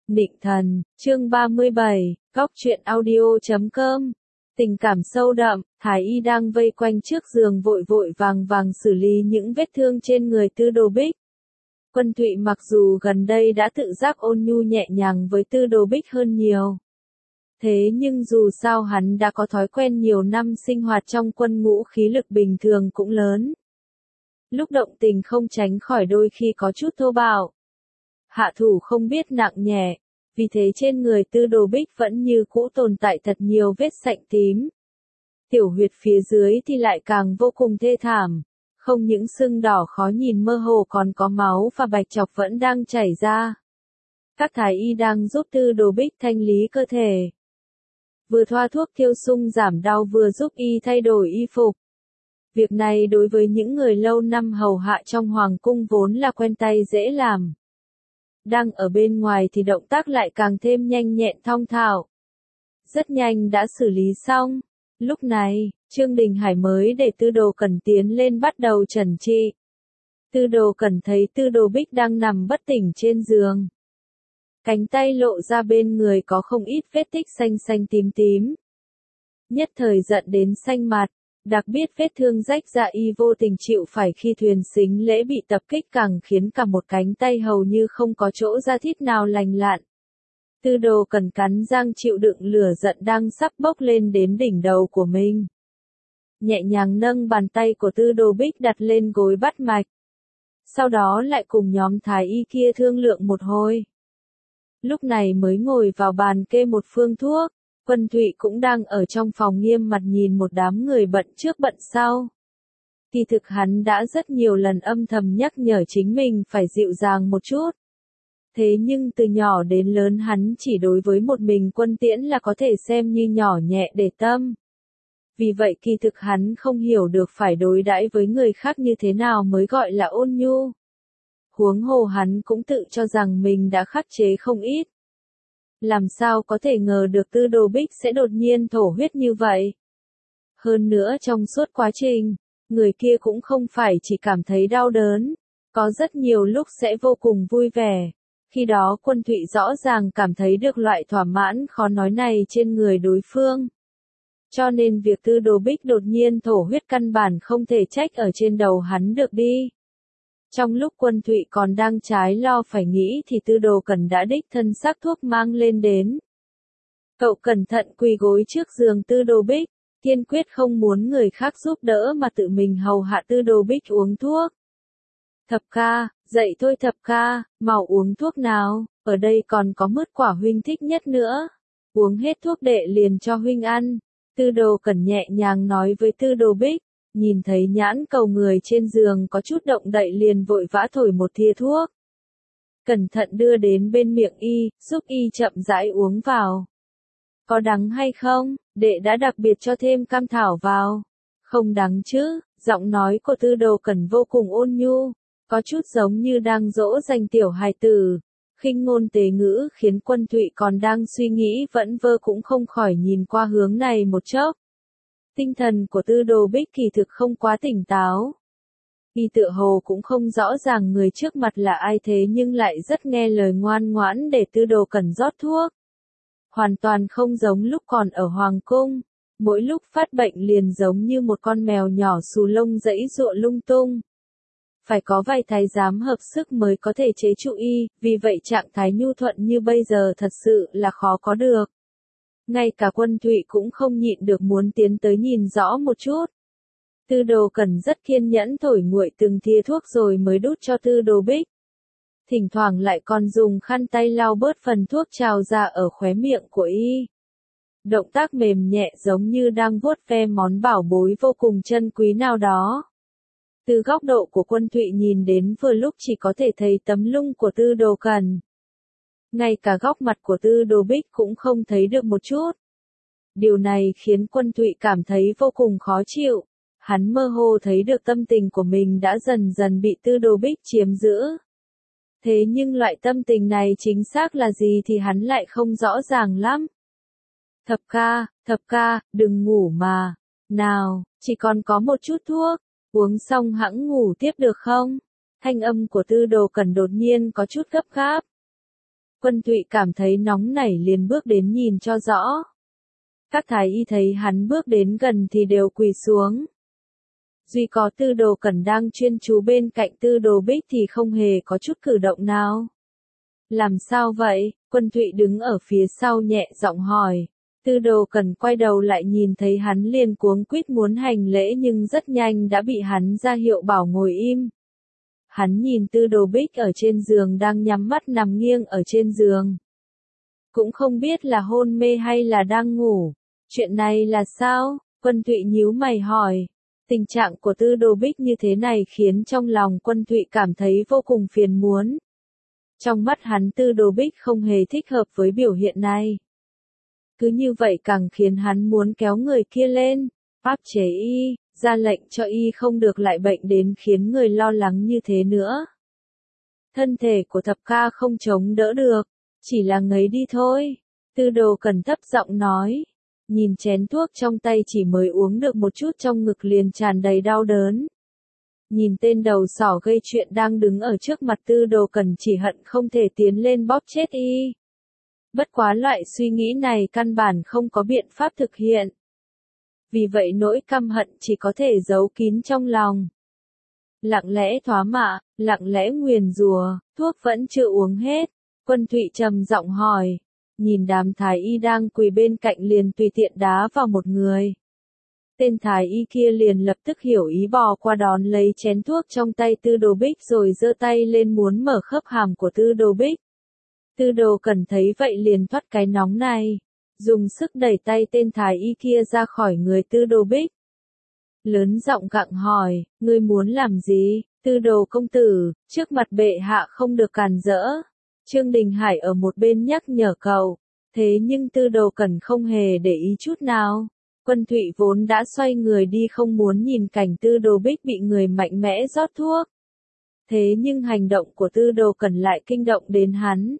Nịnh thần, chương 37, góc truyện audio.com. Tình cảm sâu đậm, Thái Y đang vây quanh trước giường vội vội vàng vàng xử lý những vết thương trên người Tư Đồ Bích. Quân Thụy mặc dù gần đây đã tự giác ôn nhu nhẹ nhàng với Tư Đồ Bích hơn nhiều. Thế nhưng dù sao hắn đã có thói quen nhiều năm sinh hoạt trong quân ngũ, khí lực bình thường cũng lớn. Lúc động tình không tránh khỏi đôi khi có chút thô bạo. Hạ thủ không biết nặng nhẹ, vì thế trên người Tư Đồ Bích vẫn như cũ tồn tại thật nhiều vết sạnh tím. Tiểu huyệt phía dưới thì lại càng vô cùng thê thảm, không những sưng đỏ khó nhìn mơ hồ còn có máu và bạch chọc vẫn đang chảy ra. Các thái y đang giúp Tư Đồ Bích thanh lý cơ thể. Vừa thoa thuốc thiêu sung giảm đau vừa giúp y thay đổi y phục. Việc này đối với những người lâu năm hầu hạ trong hoàng cung vốn là quen tay dễ làm. Đang ở bên ngoài thì động tác lại càng thêm nhanh nhẹn thong thạo. Rất nhanh đã xử lý xong. Lúc này, Trương Đình Hải mới để Tư Đồ Cẩn tiến lên bắt đầu chẩn trị. Tư Đồ Cẩn thấy Tư Đồ Bích đang nằm bất tỉnh trên giường. Cánh tay lộ ra bên người có không ít vết tích xanh xanh tím tím. Nhất thời giận đến xanh mặt. Đặc biệt vết thương rách ra y vô tình chịu phải khi thuyền xính lễ bị tập kích càng khiến cả một cánh tay hầu như không có chỗ da thịt nào lành lặn. Tư Đồ Cẩn cắn răng chịu đựng lửa giận đang sắp bốc lên đến đỉnh đầu của mình. Nhẹ nhàng nâng bàn tay của Tư Đồ Bích đặt lên gối bắt mạch. Sau đó lại cùng nhóm thái y kia thương lượng một hồi. Lúc này mới ngồi vào bàn kê một phương thuốc. Quân Thụy cũng đang ở trong phòng nghiêm mặt nhìn một đám người bận trước bận sau. Kỳ thực hắn đã rất nhiều lần âm thầm nhắc nhở chính mình phải dịu dàng một chút. Thế nhưng từ nhỏ đến lớn hắn chỉ đối với một mình Quân Tiễn là có thể xem như nhỏ nhẹ để tâm. Vì vậy kỳ thực hắn không hiểu được phải đối đãi với người khác như thế nào mới gọi là ôn nhu. Huống hồ hắn cũng tự cho rằng mình đã khắc chế không ít. Làm sao có thể ngờ được Tư Đồ Bích sẽ đột nhiên thổ huyết như vậy. Hơn nữa trong suốt quá trình, người kia cũng không phải chỉ cảm thấy đau đớn, có rất nhiều lúc sẽ vô cùng vui vẻ. Khi đó Quân Thụy rõ ràng cảm thấy được loại thỏa mãn khó nói này trên người đối phương. Cho nên việc Tư Đồ Bích đột nhiên thổ huyết căn bản không thể trách ở trên đầu hắn được đi. Trong lúc Quân Thụy còn đang trái lo phải nghĩ thì Tư Đồ Cẩn đã đích thân xắc thuốc mang lên đến. Cậu cẩn thận quỳ gối trước giường Tư Đồ Bích, kiên quyết không muốn người khác giúp đỡ mà tự mình hầu hạ Tư Đồ Bích uống thuốc. Thập ca, dậy thôi Thập ca, mau uống thuốc nào, ở đây còn có mứt quả huynh thích nhất nữa. Uống hết thuốc đệ liền cho huynh ăn. Tư Đồ Cẩn nhẹ nhàng nói với Tư Đồ Bích. Nhìn thấy nhãn cầu người trên giường có chút động đậy liền vội vã thổi một thìa thuốc. Cẩn thận đưa đến bên miệng y, giúp y chậm rãi uống vào. Có đắng hay không, đệ đã đặc biệt cho thêm cam thảo vào. Không đắng chứ, giọng nói của Tư Đồ Cẩn vô cùng ôn nhu, có chút giống như đang dỗ dành tiểu hài tử. Khinh ngôn tế ngữ khiến Quân Thụy còn đang suy nghĩ vẫn vơ cũng không khỏi nhìn qua hướng này một chốc. Tinh thần của Tư Đồ Bích kỳ thực không quá tỉnh táo. Y tựa hồ cũng không rõ ràng người trước mặt là ai thế nhưng lại rất nghe lời ngoan ngoãn để Tư Đồ Cẩn rót thuốc. Hoàn toàn không giống lúc còn ở Hoàng Cung. Mỗi lúc phát bệnh liền giống như một con mèo nhỏ xù lông giãy giụa lung tung. Phải có vài thái giám hợp sức mới có thể chế trụ y, vì vậy trạng thái nhu thuận như bây giờ thật sự là khó có được. Ngay cả Quân Thụy cũng không nhịn được muốn tiến tới nhìn rõ một chút. Tư Đồ Cẩn rất kiên nhẫn thổi nguội từng thìa thuốc rồi mới đút cho Tư Đồ Bích. Thỉnh thoảng lại còn dùng khăn tay lau bớt phần thuốc trào ra ở khóe miệng của y. Động tác mềm nhẹ giống như đang vuốt ve món bảo bối vô cùng chân quý nào đó. Từ góc độ của Quân Thụy nhìn đến vừa lúc chỉ có thể thấy tấm lưng của Tư Đồ Cẩn. Ngay cả góc mặt của Tư Đồ Bích cũng không thấy được một chút. Điều này khiến Quân Thụy cảm thấy vô cùng khó chịu. Hắn mơ hồ thấy được tâm tình của mình đã dần dần bị Tư Đồ Bích chiếm giữ. Thế nhưng loại tâm tình này chính xác là gì thì hắn lại không rõ ràng lắm. Thập ca, đừng ngủ mà. Nào, chỉ còn có một chút thuốc. Uống xong hẵng ngủ tiếp được không? Thanh âm của Tư Đồ Cẩn đột nhiên có chút gấp gáp. Quân Thụy cảm thấy nóng nảy liền bước đến nhìn cho rõ. Các thái y thấy hắn bước đến gần thì đều quỳ xuống. Duy có Tư Đồ Cẩn đang chuyên chú bên cạnh Tư Đồ Bích thì không hề có chút cử động nào. Làm sao vậy? Quân Thụy đứng ở phía sau nhẹ giọng hỏi. Tư Đồ Cẩn quay đầu lại nhìn thấy hắn liền cuống quýt muốn hành lễ nhưng rất nhanh đã bị hắn ra hiệu bảo ngồi im. Hắn nhìn Tư Đồ Bích ở trên giường đang nhắm mắt nằm nghiêng ở trên giường. Cũng không biết là hôn mê hay là đang ngủ. Chuyện này là sao? Quân Thụy nhíu mày hỏi. Tình trạng của Tư Đồ Bích như thế này khiến trong lòng Quân Thụy cảm thấy vô cùng phiền muộn. Trong mắt hắn Tư Đồ Bích không hề thích hợp với biểu hiện này. Cứ như vậy càng khiến hắn muốn kéo người kia lên, áp chế y, ra lệnh cho y không được lại bệnh đến khiến người lo lắng như thế nữa. Thân thể của Thập ca không chống đỡ được, chỉ là ngấy đi thôi. Tư Đồ Cẩn thấp giọng nói, nhìn chén thuốc trong tay chỉ mới uống được một chút trong ngực liền tràn đầy đau đớn. Nhìn tên đầu sỏ gây chuyện đang đứng ở trước mặt Tư Đồ Cẩn chỉ hận không thể tiến lên bóp chết y. Bất quá loại suy nghĩ này căn bản không có biện pháp thực hiện. Vì vậy nỗi căm hận chỉ có thể giấu kín trong lòng. Lặng lẽ thoá mạ, lặng lẽ nguyền rủa, thuốc vẫn chưa uống hết. Quân Thụy trầm giọng hỏi, nhìn đám thái y đang quỳ bên cạnh liền tùy tiện đá vào một người. Tên thái y kia liền lập tức hiểu ý bò qua đón lấy chén thuốc trong tay Tư Đồ Bích rồi giơ tay lên muốn mở khớp hàm của Tư Đồ Bích. Tư Đồ Cẩn thấy vậy liền thoát cái nóng này, dùng sức đẩy tay tên thái y kia ra khỏi người Tư Đồ Bích. Lớn giọng gặng hỏi, ngươi muốn làm gì? Tư Đồ công tử, trước mặt bệ hạ không được càn rỡ. Trương Đình Hải ở một bên nhắc nhở cậu, thế nhưng Tư Đồ Cẩn không hề để ý chút nào. Quân Thụy vốn đã xoay người đi không muốn nhìn cảnh Tư Đồ Bích bị người mạnh mẽ rót thuốc. Thế nhưng hành động của Tư Đồ Cẩn lại kinh động đến hắn.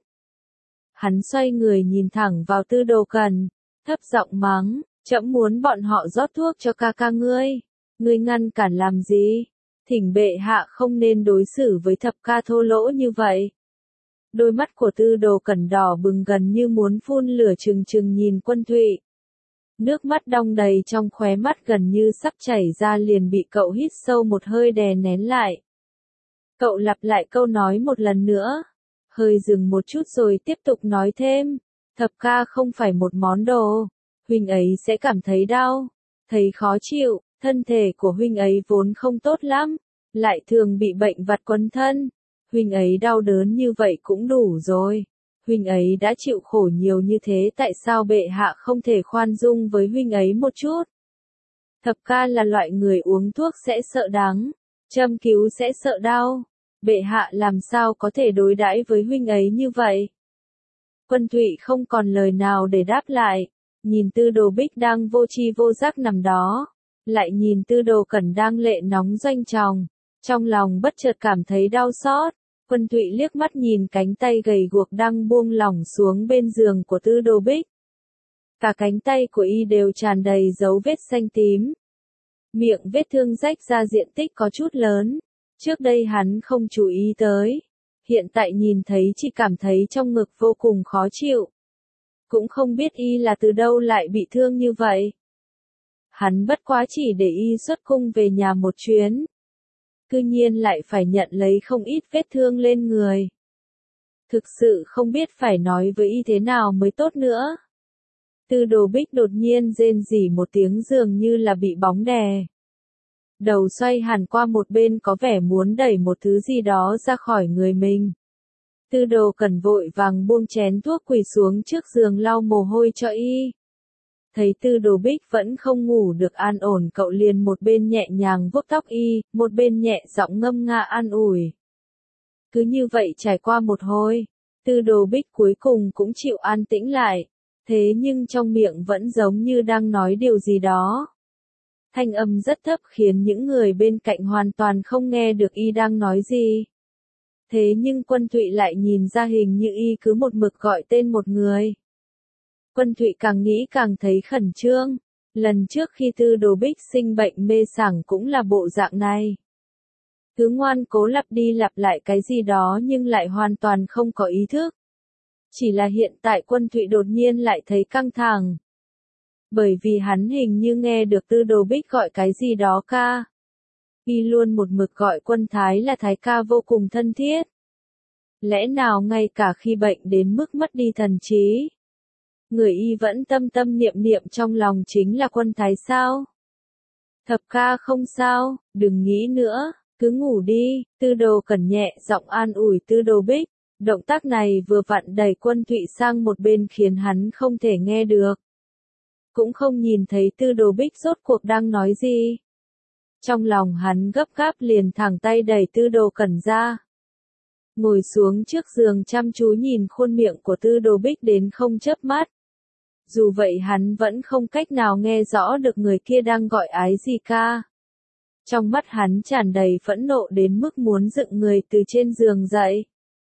Hắn xoay người nhìn thẳng vào Tư Đồ Cẩn, thấp giọng mắng, trẫm muốn bọn họ rót thuốc cho ca ca ngươi. Ngươi ngăn cản làm gì? Thỉnh bệ hạ không nên đối xử với Thập ca thô lỗ như vậy. Đôi mắt của Tư Đồ Cẩn đỏ bừng gần như muốn phun lửa trừng trừng nhìn Quân Thụy. Nước mắt đong đầy trong khóe mắt gần như sắp chảy ra liền bị cậu hít sâu một hơi đè nén lại. Cậu lặp lại câu nói một lần nữa, hơi dừng một chút rồi tiếp tục nói thêm, Thập ca không phải một món đồ, huynh ấy sẽ cảm thấy đau, thấy khó chịu, thân thể của huynh ấy vốn không tốt lắm, lại thường bị bệnh vặt quấn thân, huynh ấy đau đớn như vậy cũng đủ rồi. Huynh ấy đã chịu khổ nhiều như thế tại sao bệ hạ không thể khoan dung với huynh ấy một chút? Thập ca là loại người uống thuốc sẽ sợ đắng, châm cứu sẽ sợ đau. Bệ hạ làm sao có thể đối đãi với huynh ấy như vậy? Quân Thụy không còn lời nào để đáp lại, nhìn Tư Đồ Bích đang vô tri vô giác nằm đó, lại nhìn Tư Đồ Cẩn đang lệ nóng doanh tròng, trong lòng bất chợt cảm thấy đau xót. Quân Thụy liếc mắt nhìn cánh tay gầy guộc đang buông lỏng xuống bên giường của Tư Đồ Bích. Cả cánh tay của y đều tràn đầy dấu vết xanh tím. Miệng vết thương rách ra diện tích có chút lớn. Trước đây hắn không chú ý tới. Hiện tại nhìn thấy chỉ cảm thấy trong ngực vô cùng khó chịu. Cũng không biết y là từ đâu lại bị thương như vậy. Hắn bất quá chỉ để y xuất cung về nhà một chuyến. Cư nhiên lại phải nhận lấy không ít vết thương lên người. Thực sự không biết phải nói với y thế nào mới tốt nữa. Tư Đồ Bích đột nhiên rên rỉ một tiếng dường như là bị bóng đè. Đầu xoay hẳn qua một bên có vẻ muốn đẩy một thứ gì đó ra khỏi người mình. Tư Đồ Cẩn vội vàng buông chén thuốc quỳ xuống trước giường lau mồ hôi cho y. Thấy Tư Đồ Bích vẫn không ngủ được an ổn cậu liền một bên nhẹ nhàng vuốt tóc y, một bên nhẹ giọng ngâm nga an ủi. Cứ như vậy trải qua một hồi, Tư Đồ Bích cuối cùng cũng chịu an tĩnh lại, thế nhưng trong miệng vẫn giống như đang nói điều gì đó. Thanh âm rất thấp khiến những người bên cạnh hoàn toàn không nghe được y đang nói gì. Thế nhưng Quân Thụy lại nhìn ra hình như y cứ một mực gọi tên một người. Quân Thụy càng nghĩ càng thấy khẩn trương. Lần trước khi Tư Đồ Bích sinh bệnh mê sảng cũng là bộ dạng này. Cứ ngoan cố lặp đi lặp lại cái gì đó nhưng lại hoàn toàn không có ý thức. Chỉ là hiện tại Quân Thụy đột nhiên lại thấy căng thẳng. Bởi vì hắn hình như nghe được Tư Đồ Bích gọi cái gì đó ca. Y luôn một mực gọi Quân Thái là Thái ca vô cùng thân thiết. Lẽ nào ngay cả khi bệnh đến mức mất đi thần trí, người Y vẫn tâm tâm niệm niệm trong lòng chính là Quân Thái sao? Thập ca không sao, đừng nghĩ nữa, cứ ngủ đi. Tư Đồ Cẩn nhẹ giọng an ủi Tư Đồ Bích. Động tác này vừa vặn đẩy Quân Thụy sang một bên khiến hắn không thể nghe được. Cũng không nhìn thấy Tư Đồ Bích rốt cuộc đang nói gì. Trong lòng hắn gấp gáp liền thẳng tay đẩy Tư Đồ Cẩn ra. Ngồi xuống trước giường chăm chú nhìn khuôn miệng của Tư Đồ Bích đến không chớp mắt. Dù vậy hắn vẫn không cách nào nghe rõ được người kia đang gọi ái gì ca. Trong mắt hắn tràn đầy phẫn nộ đến mức muốn dựng người từ trên giường dậy.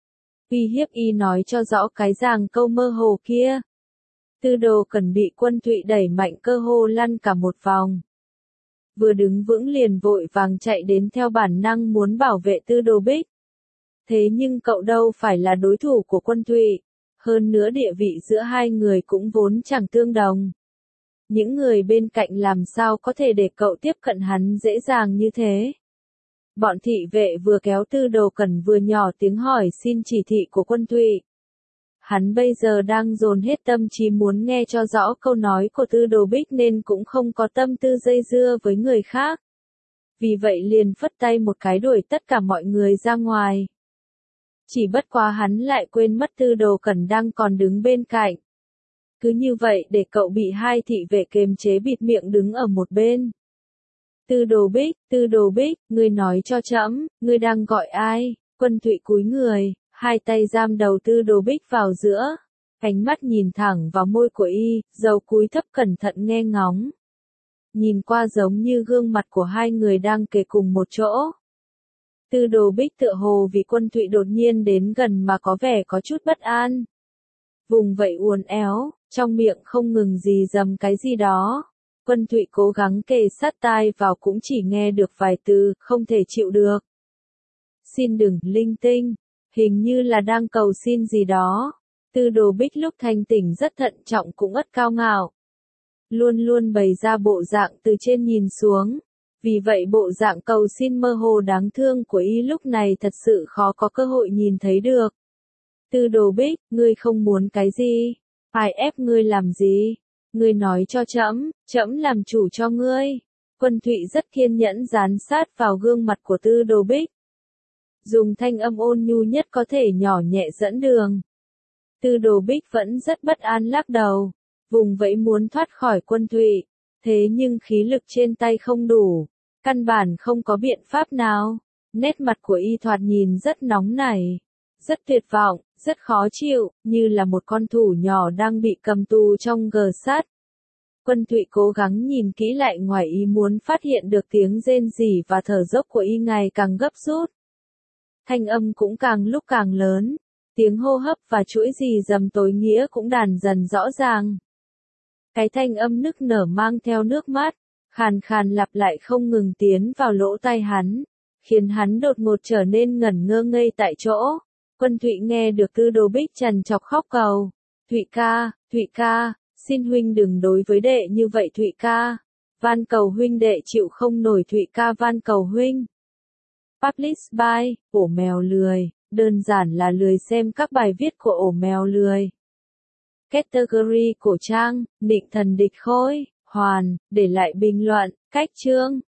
Uy hiếp Y nói cho rõ cái ràng câu mơ hồ kia. Tư Đồ Cẩn bị Quân Thụy đẩy mạnh cơ hồ lăn cả một vòng. Vừa đứng vững liền vội vàng chạy đến theo bản năng muốn bảo vệ Tư Đồ Bích. Thế nhưng cậu đâu phải là đối thủ của Quân Thụy. Hơn nữa địa vị giữa hai người cũng vốn chẳng tương đồng. Những người bên cạnh làm sao có thể để cậu tiếp cận hắn dễ dàng như thế. Bọn thị vệ vừa kéo Tư Đồ Cẩn vừa nhỏ tiếng hỏi xin chỉ thị của Quân Thụy. Hắn bây giờ đang dồn hết tâm trí muốn nghe cho rõ câu nói của Tư Đồ Bích nên cũng không có tâm tư dây dưa với người khác. Vì vậy liền phất tay một cái đuổi tất cả mọi người ra ngoài. Chỉ bất quá hắn lại quên mất Tư Đồ Cẩn đang còn đứng bên cạnh. Cứ như vậy để cậu bị hai thị vệ kềm chế bịt miệng đứng ở một bên. Tư Đồ Bích, ngươi nói cho trẫm, ngươi đang gọi ai? Quân Thụy cúi người, hai tay giam đầu Tư Đồ Bích vào giữa, ánh mắt nhìn thẳng vào môi của Y, đầu cúi thấp cẩn thận nghe ngóng. Nhìn qua giống như gương mặt của hai người đang kề cùng một chỗ. Tư Đồ Bích tựa hồ vì Quân Thụy đột nhiên đến gần mà có vẻ có chút bất an. Vùng vẫy uốn éo, trong miệng không ngừng gì dầm cái gì đó. Quân Thụy cố gắng kề sát tai vào cũng chỉ nghe được vài từ, không thể chịu được. Xin đừng, linh tinh, hình như là đang cầu xin gì đó. Tư Đồ Bích lúc thanh tỉnh rất thận trọng cũng ất cao ngạo. Luôn luôn bày ra bộ dạng từ trên nhìn xuống. Vì vậy bộ dạng cầu xin mơ hồ đáng thương của Y lúc này thật sự khó có cơ hội nhìn thấy được. Tư Đồ Bích, ngươi không muốn cái gì? Ai ép ngươi làm gì? Ngươi nói cho trẫm, trẫm làm chủ cho ngươi. Quân Thụy rất kiên nhẫn dán sát vào gương mặt của Tư Đồ Bích. Dùng thanh âm ôn nhu nhất có thể nhỏ nhẹ dẫn đường. Tư Đồ Bích vẫn rất bất an lắc đầu, vùng vẫy muốn thoát khỏi Quân Thụy. Thế nhưng khí lực trên tay không đủ, căn bản không có biện pháp nào. Nét mặt của Y thoạt nhìn rất nóng nảy, rất tuyệt vọng, rất khó chịu, như là một con thú nhỏ đang bị cầm tù trong gờ sắt. Quân Thụy cố gắng nhìn kỹ lại ngoài ý muốn phát hiện được tiếng rên rỉ và thở dốc của Y ngày càng gấp rút. Thanh âm cũng càng lúc càng lớn, tiếng hô hấp và chuỗi rì rầm tối nghĩa cũng đàn dần rõ ràng. Cái thanh âm nức nở mang theo nước mắt, khàn khàn lặp lại không ngừng tiến vào lỗ tai hắn, khiến hắn đột ngột trở nên ngẩn ngơ ngây tại chỗ. Quân Thụy nghe được Tư Đồ Bích trằn trọc khóc cầu. Thụy ca, xin huynh đừng đối với đệ như vậy Thụy ca. Van cầu huynh đệ chịu không nổi Thụy ca van cầu huynh. Publish by, ổ mèo lười, đơn giản là lười xem các bài viết của ổ mèo lười. Category cổ trang, Định Thần Địch Khôi, Hoàn, để lại bình luận, cách chương.